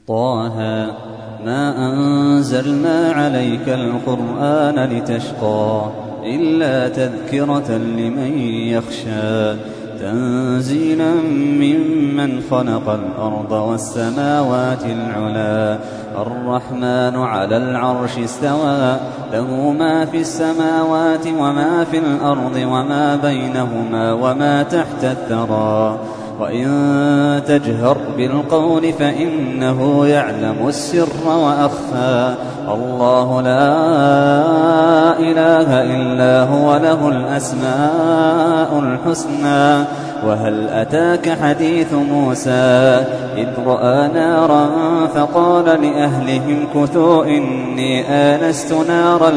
طه ما أنزلنا عليك القرآن لتشقى إلا تذكرة لمن يخشى تنزيلا ممن خلق الأرض والسماوات العلا الرحمن على العرش استوى له ما في السماوات وما في الأرض وما بينهما وما تحت الثرى وإن تجهر بالقول فإنه يعلم السر وأخفى الله لا إله إلا هو له الأسماء الحسنى وهل أتاك حديث موسى إذ رأى نارا فقال لأهلهم كثوا إني آنست نارا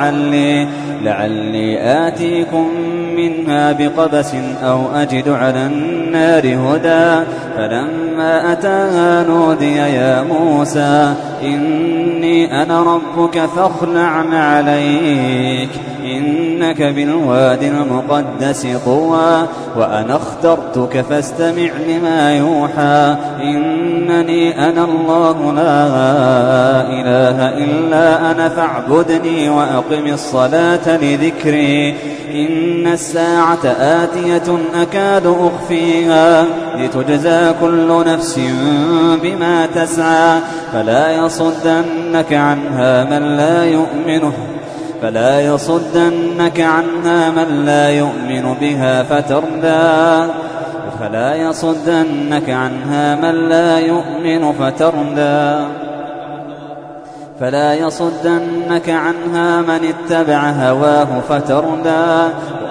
لعلي آتيكم منها بقبس أو أجد على النار هدى فلما أتاها نودي يا موسى إني أنا ربك فاخلع عليك إنك بالواد المقدس طوى وأنا اخترتك فاستمع لما يوحى إنني أنا الله لا إله إلا أنا فاعبدني وأقم الصلاة لذكري إن الساعة آتية أكاد أخفيها لتجزى كل نفس بما تسعى فلا يصدنك عنها من لا يؤمن بها فتردى فلا يصدنك عنها من اتبع هواه فتردى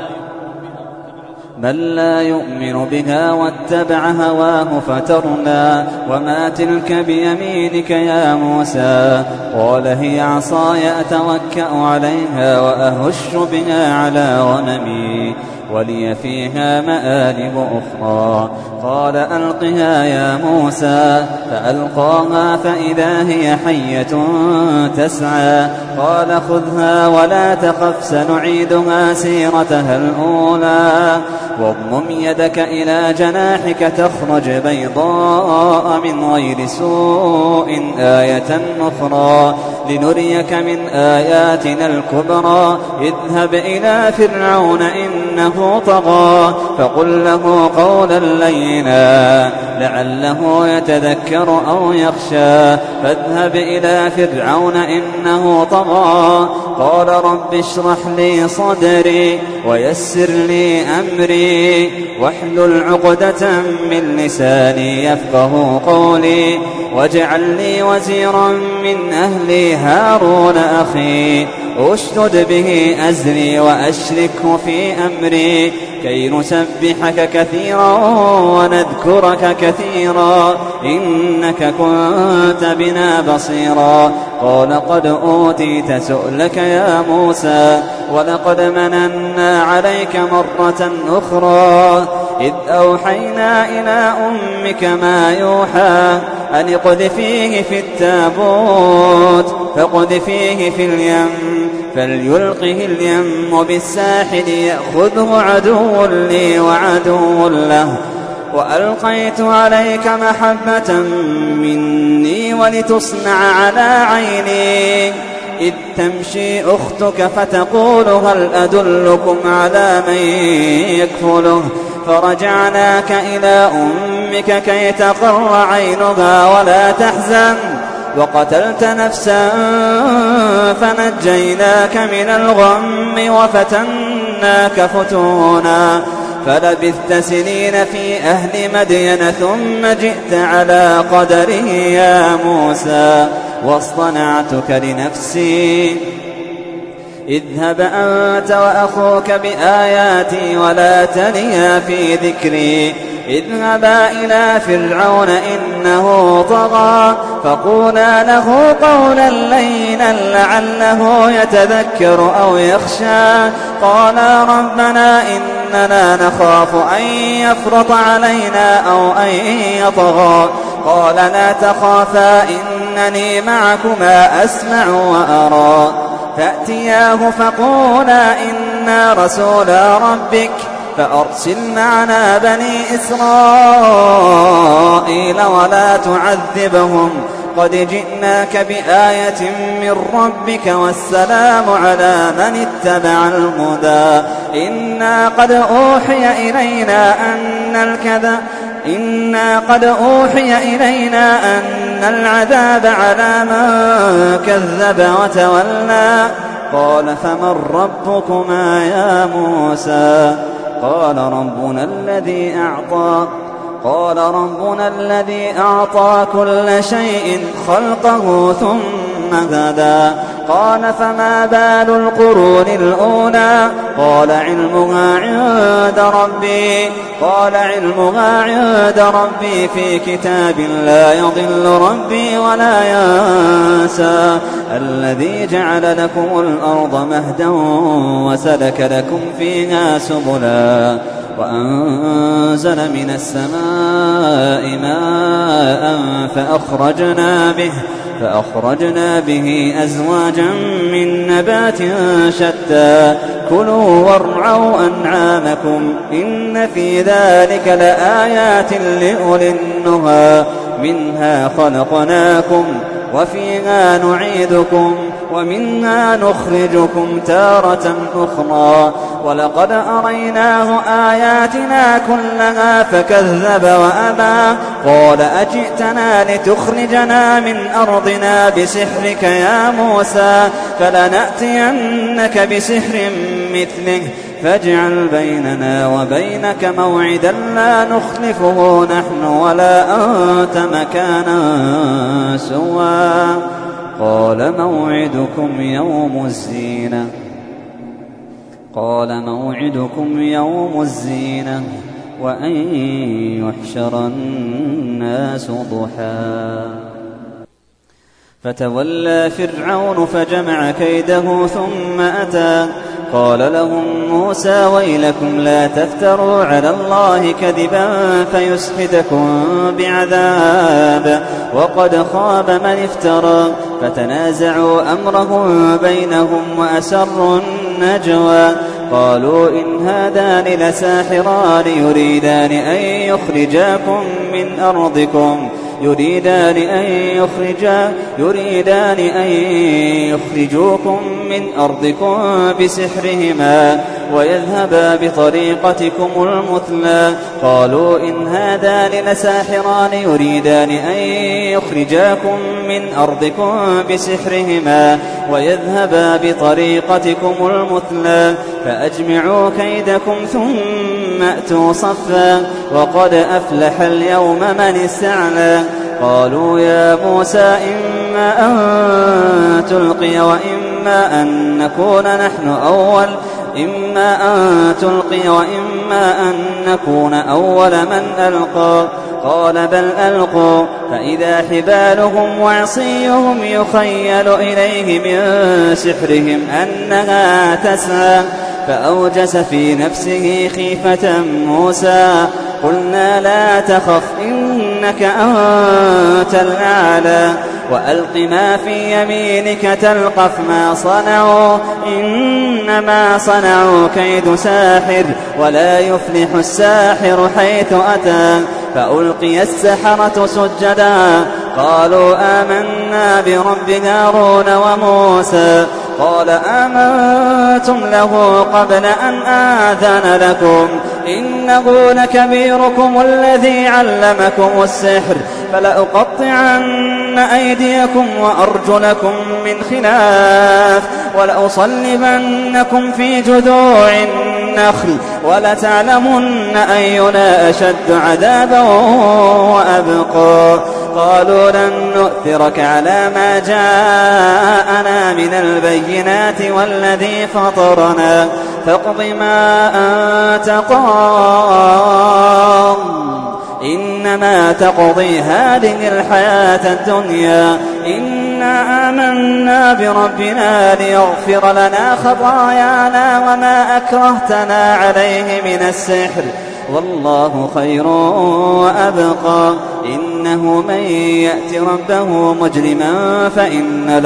من لا يؤمن بها واتبع هواه فتردى وما تلك بيمينك يا موسى قال هي عصاي أتوكأ عليها وأهش بها على غنمي ولي فيها مآرب أخرى قال ألقها يا موسى فألقاها فإذا هي حية تسعى قال خذها ولا تخف سنعيدها سيرتها الأولى واضمم يدك إلى جناحك تخرج بيضاء من غير سوء آية أخرى لنريك من آياتنا الكبرى اذهب إلى فرعون إنه طغى فقل له قولا لينا لعله يتذكر أو يخشى فاذهب إلى فرعون إنه طغى قال رب اشرح لي صدري ويسر لي أمري واحلل عقدة من لساني يفقه قولي واجعل لي وزيرا من أهلي هارون أخي أشدد به أزري وأشركه في أمري كي نسبحك كثيرا ونذكرك كثيرا إنك كنت بنا بصيرا قال قد أوتيت سؤلك يا موسى ولقد مننا عليك مرة أخرى إذ أوحينا إلى أمك ما يوحى أن اقذفيه في التابوت فاقذفيه في اليم فليلقه اليم بالساحل يأخذه عدو لي وعدو له وألقيت عليك محبة مني ولتصنع على عيني إذ تمشي أختك فتقول هل أدلكم على من يكفله فرجعناك إلى أمك كي تقر عينها ولا تحزن وقتلت نفسا فنجيناك من الغم وفتناك فتونا فلبثت سنين في أهل مدين ثم جئت على قدره يا موسى واصطنعتك لنفسي اذهب أنت وأخوك بآياتي ولا تنيا في ذكري اذهبا إلى فرعون إنه طغى فقولا له قولا لينا لعله يتذكر أو يخشى قالا ربنا إننا نخاف أن يفرط علينا أو أن يطغى قال لا تخافا إنني معكما أسمع وأرى فأتياه فقولا إنا رسولا ربك فأرسل معنا بني إسرائيل ولا تعذبهم قد جئناك بآية من ربك والسلام على من اتبع الهدى إنا قد أوحي إلينا أن العذاب على من كذب وتولى قال فمن ربكما يا موسى قال ربنا الذي أعطى كل شيء خلقه ثم هدى قال فما بال القرون الأولى قال علمها عند ربي في كتاب لا يضل ربي ولا ينسى الذي جعل لكم الأرض مهدا وسلك لكم فيها سبلا وأنزل من السماء ماء فأخرجنا به أزواجا من نبات شتى كلوا وارعوا أنعامكم إن في ذلك لآيات لأولي النهى منها خلقناكم وفيها نعيدكم ومنها نخرجكم تارة أخرى ولقد أريناه آياتنا كلها فكذب وأبى قال أجئتنا لتخرجنا من أرضنا بسحرك يا موسى فلنأتينك بسحر مثله فاجعل بيننا وبينك موعدا لا نخلفه نحن ولا أنت مكانا سوى قال موعدكم يوم الزينة وأن يحشر الناس ضحى فتولى فرعون فجمع كيده ثم أتى قال لهم موسى ويلكم لا تفتروا على الله كذبا فيسحتكم بعذاب وقد خاب من افترى فتنازعوا أمرهم بينهم وأسروا النجوى قالوا إن هذان لساحران يريدان أن يخرجوكم من أرضكم بسحرهما ويذهبا بطريقتكم المثلى قالوا إن هذان لساحران يريدان أن يخرجاكم من أرضكم بسحرهما ويذهبا بطريقتكم المثلى فأجمعوا كيدكم ثم أتوا صفا وقد أفلح اليوم من استعلى قالوا يا موسى إما أن تلقي وإما أن نكون أول من ألقى قال بل ألقوا فإذا حبالهم وعصيهم يخيل إليه من سحرهم أنها تسعى فأوجس في نفسه خيفة موسى قلنا لا تخف إنك أنت الأعلى وألق ما في يمينك تلقف ما صنعوا إنما صنعوا كيد ساحر ولا يفلح الساحر حيث أتى فألقي السحرة سجدا قالوا آمنا برب هارون وموسى قال آمنتم له قبل أن آذن لكم إنه لكبيركم الذي علمكم السحر فلأقطعن أيديكم وأرجلكم من خلاف ولأصلبنكم في جذوع النخل ولتعلمن أينا أشد عذابا وأبقى قالوا لن نؤثرك على ما جاءنا من البينات والذي فطرنا فاقض ما أنت قاض إنما تقضي هذه الحياة الدنيا إنا آمنا بربنا ليغفر لنا خطايانا وما أكرهتنا عليه من السحر والله خير وأبقى إنه من يأت ربه مجرما فإن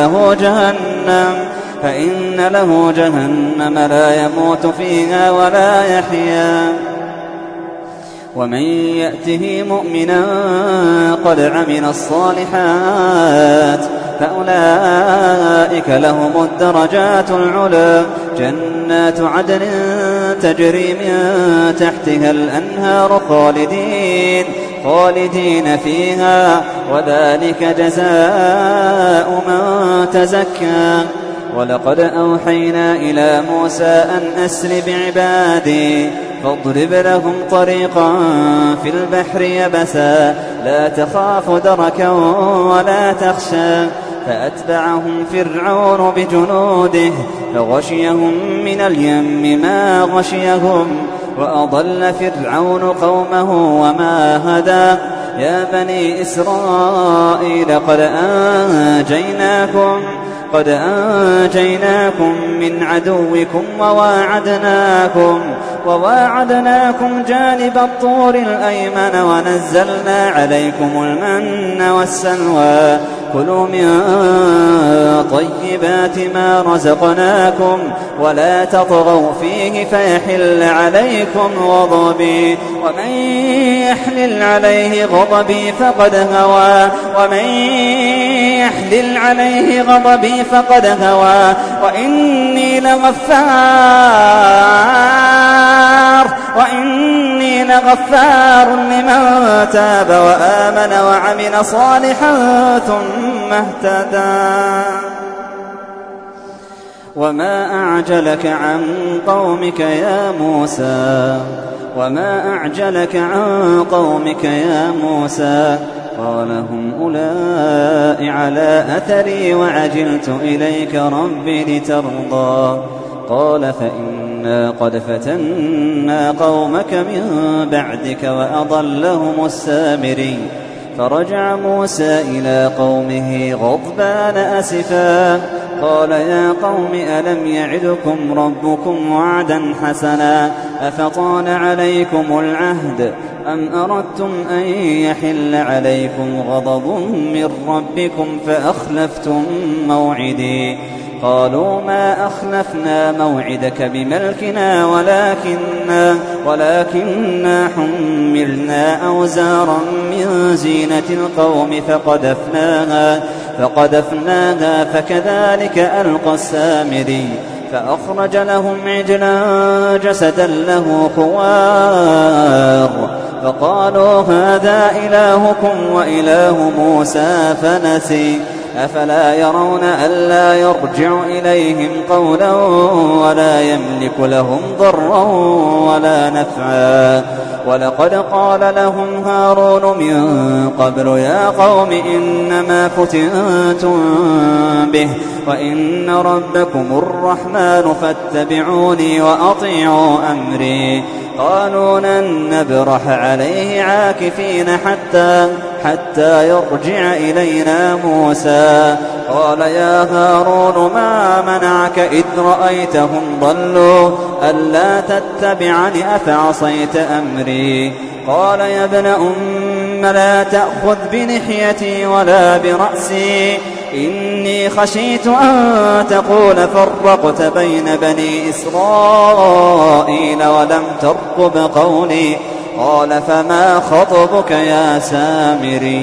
له جهنم لا يموت فيها ولا يحيا ومن يأته مؤمنا قد عمل الصالحات فأولئك لهم الدرجات العلى جنات عدن تجري من تحتها الأنهار خالدين فيها وذلك جزاء من تزكى. ولقد أوحينا إلى موسى أن أسر بعبادي فاضرب لهم طريقا في البحر يبسا لا تخاف دركا ولا تخشى فأتبعهم فرعون بجنوده فغشيهم من اليم ما غشيهم وأضل فرعون قومه وما هدى. يا بني إسرائيل قد أنجيناكم من عدوكم وواعدناكم جانب الطور الأيمن ونزلنا عليكم المن والسلوى كلوا من طيبات ما رزقناكم ولا تطغوا فيه فيحل عليكم غضبي ومن يحلل عليه غضبي فقد هوى وإني لغفار لمن تاب وآمن وعمل صالحا ثم اهتدى. وما أعجلك عن قومك يا موسى قال هم أولئك على أثري وعجلت إليك ربي لترضى. قال فإنا قد فتنا قومك من بعدك وأضلهم السامري. فرجع موسى إلى قومه غضبان أسفا قال يا قوم ألم يعدكم ربكم وعدا حسنا أفطال عليكم العهد أم أردتم أن يحل عليكم غضب من ربكم فأخلفتم موعدي. قالوا ما أخلفنا موعدك بملكنا ولكننا حملنا أوزارا من زينة القوم فقذفناها فكذلك ألقى السامري. فأخرج لهم عجلا جسدا له خوار فقالوا هذا إلهكم وإله موسى فنسي. أفلا يرون ألا يرجع إليهم قولا ولا يملك لهم ضرا ولا نفعا. ولقد قال لهم هارون من قبل يا قوم إنما فتنتم به وإن ربكم الرحمن فاتبعوني وأطيعوا أمري. قالوا لن نبرح عليه عاكفين حتى يرجع إلينا موسى. قال يا هارون ما منعك إذ رأيتهم ضلوا ألا تتبعني أفعصيت أمري. قال يا ابن أم لا تأخذ بلحيتي ولا برأسي إني خشيت أن تقول فرقت بين بني إسرائيل ولم ترقب قولي. قال فما خطبك يا سامري؟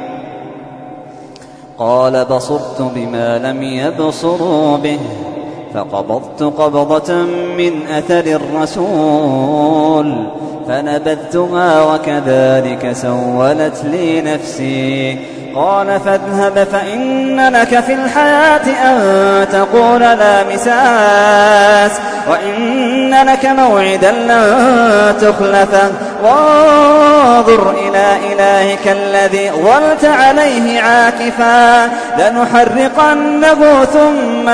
قال بصرت بما لم يبصروا به فقبضت قبضة من أثر الرسول فنبذتها وكذلك سولت لي نفسي. قال فاذهب فإن لك في الحياة أن تقول لا مساس وإن لك موعدا لن تخلفه وانظر إلى إلهك الذي ظلت عليه عاكفا لنحرقنه ثم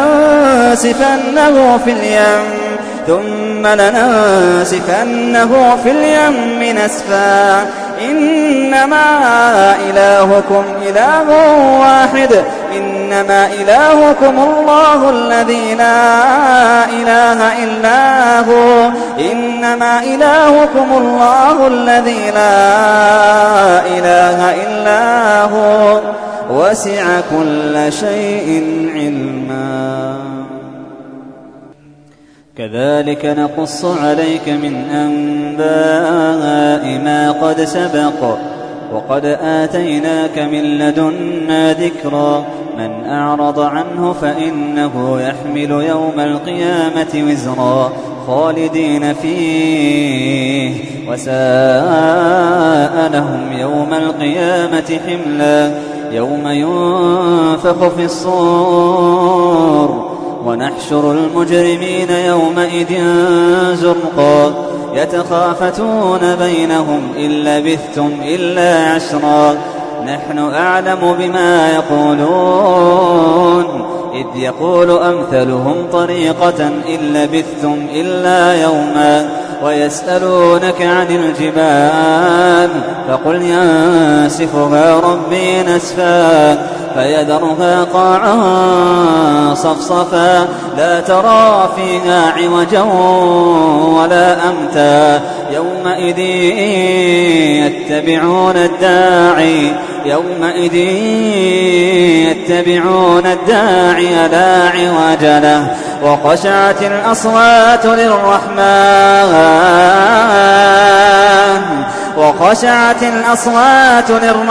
لننسفنه في اليم نسفا. إنما إلهكم إله واحد إنما إلهكم الله الذي لا إله إلا هو إنما إلهكم الله الذي لا إله إلا هو وسع كل شيء علما. كذلك نقص عليك من أنباء ما قد سبق وقد آتيناك من لدنا ذكرا من أعرض عنه فإنه يحمل يوم القيامة وزرا خالدين فيه وساء لهم يوم القيامة حملا يوم ينفخ في الصور ونحشر المجرمين يومئذ زرقا يتخافتون بينهم إن لبثتم إلا عشرا نحن أعلم بما يقولون إذ يقول أمثلهم طريقة إن لبثتم إلا يوما ويسألونك عن الجبال فقل ينسفها ربي نسفا فيذرها قاعا صفصفا لا ترى فيها عوجا ولا أمتا يومئذ يتبعون الداعي لا عوج له وخشعت الأصوات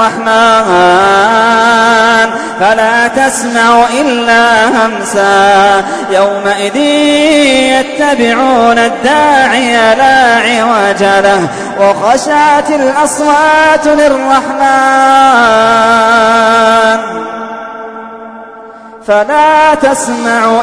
للرحمن فلا تسمع إلا همسا يومئذ يتبعون الداعي لا عوج له وخشعت الأصوات للرحمن فلا تسمع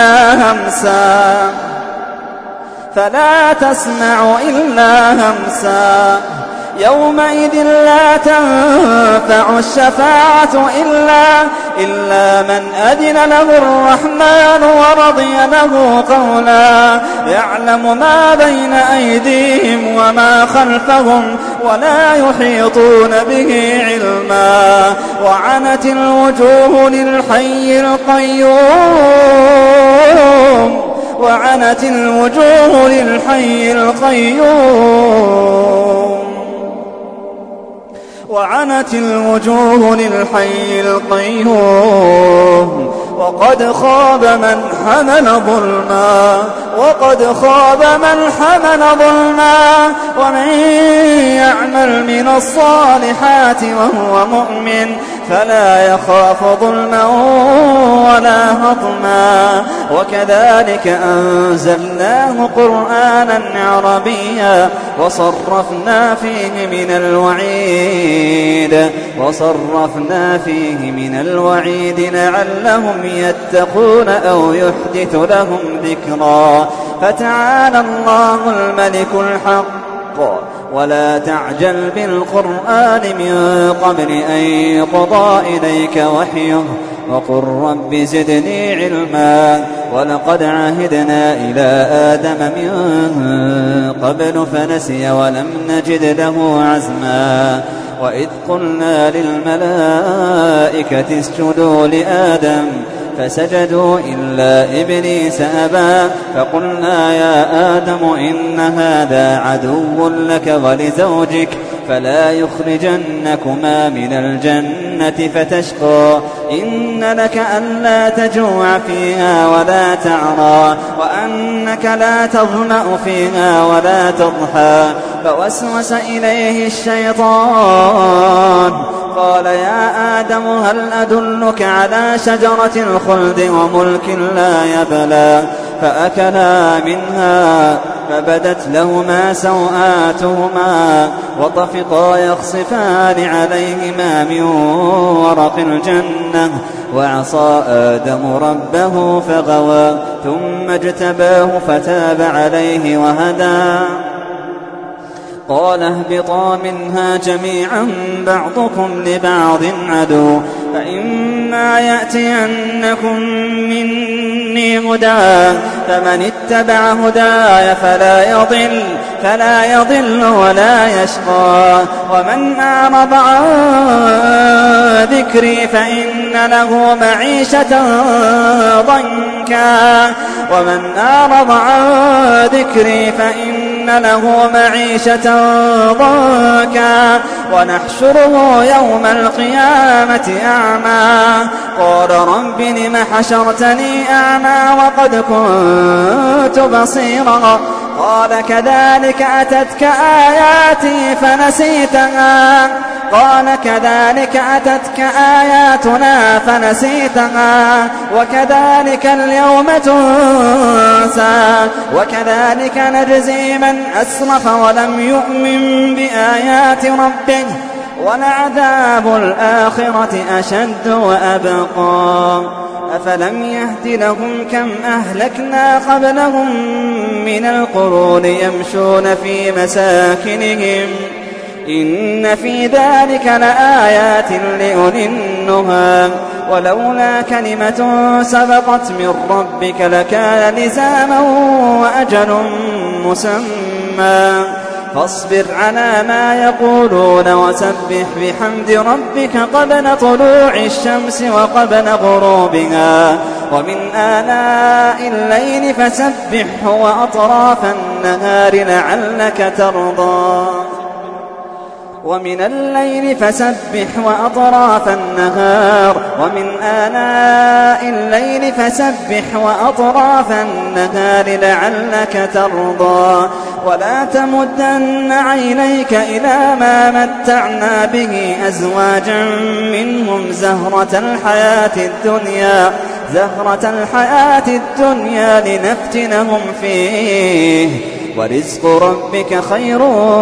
إلا همسا يومئذ لا تنفع الشفاعة إلا من أذن له الرحمن ورضي له قولا يعلم ما بين أيديهم وما خلفهم ولا يحيطون به علما وعنت الوجوه للحي القيوم وقد خاب من حمل ظلما ومن يعمل من الصالحات وهو مؤمن فلا يخاف ظلما ولا هضما وكذلك أنزلناه قرآنا عربيا وصرفنا فيه من الوعيد لعلهم يتقون أو يحدث لهم ذكرا فتعالى الله الملك الحق ولا تعجل بالقرآن من قبل أن يقضى إليك وحيه وقل رب زدني علما ولقد عهدنا إلى آدم من قبل فنسي ولم نجد له عزما وإذ قلنا للملائكة اسجدوا لآدم فسجدوا إلا إبليس أبى فقلنا يا آدم إن هذا عدو لك ولزوجك فلا يخرجنكما من الجنة فتشقى إن لك ألا تجوع فيها ولا تعرى وأنك لا تظمأ فيها ولا تضحى فوسوس إليه الشيطان قال يا آدم هل أدلك على شجرة الخلد وملك لا يبلى فأكلا منها فبدت لهما سوآتهما وطفقا يخصفان عليهما من ورق الجنة وعصى آدم ربه فغوى ثم اجتباه فتاب عليه وهدى قال اهبطا منها جميعا بعضكم لبعض عدو فإما يأتينكم مني هدى فمن اتبع هداي فلا يضل ولا يشقى ومن أعرض عن ذكري فإن له معيشة ضنكا فإن إن له معيشة ضنكا ونحشره يوم القيامة أعمى قال رب لم حشرتني أعمى وقد كنت بصيرا قال كذلك أتتك آياتي فنسيتها آياتنا فنسيتها وكذلك اليوم تنسى وكذلك نجزي من أسرف ولم يؤمن بآيات ربه ولعذاب الآخرة أشد وأبقى أفلم يهد لهم كم أهلكنا قبلهم من القرون يمشون في مساكنهم إن في ذلك لآيات لأولي النهى ولولا كلمة سبقت من ربك لكان لزاما وأجل مسمى فاصبر على ما يقولون وسبح بحمد ربك قبل طلوع الشمس وقبل غروبها ومن آناء الليل فسبحه وأطراف النهار لعلك ترضى ومن الليل فسبح وأطراف النهار ومن آناء الليل فسبح وأطراف النهار لعلك ترضى ولا تمدن عينيك إلى ما متعنا به أزواجا منهم زهرة الحياة الدنيا لنفتنهم فيه ورزق ربك خير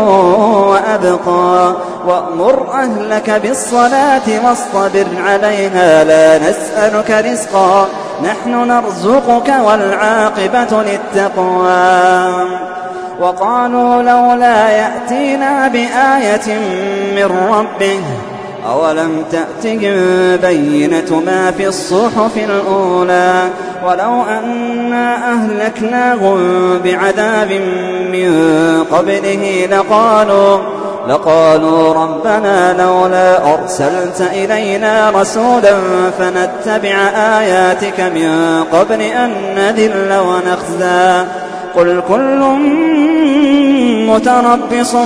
وأبقى وأمر أهلك بالصلاة واصطبر عليها لا نسألك رزقا نحن نرزقك والعاقبة للتقوى وقالوا لولا يأتينا بآية من ربه أولم تأتهم بينة ما في الصحف الأولى ولو أنا أهلكناهم بعذاب من قبله لقالوا ربنا لولا أرسلت إلينا رسولا فنتبع آياتك من قبل أن نذل ونخزى قل كل متربص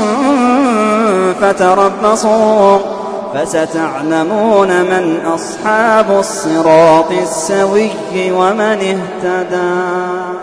فتربصوا فستعلمون من أصحاب الصراط السوي ومن اهتدى.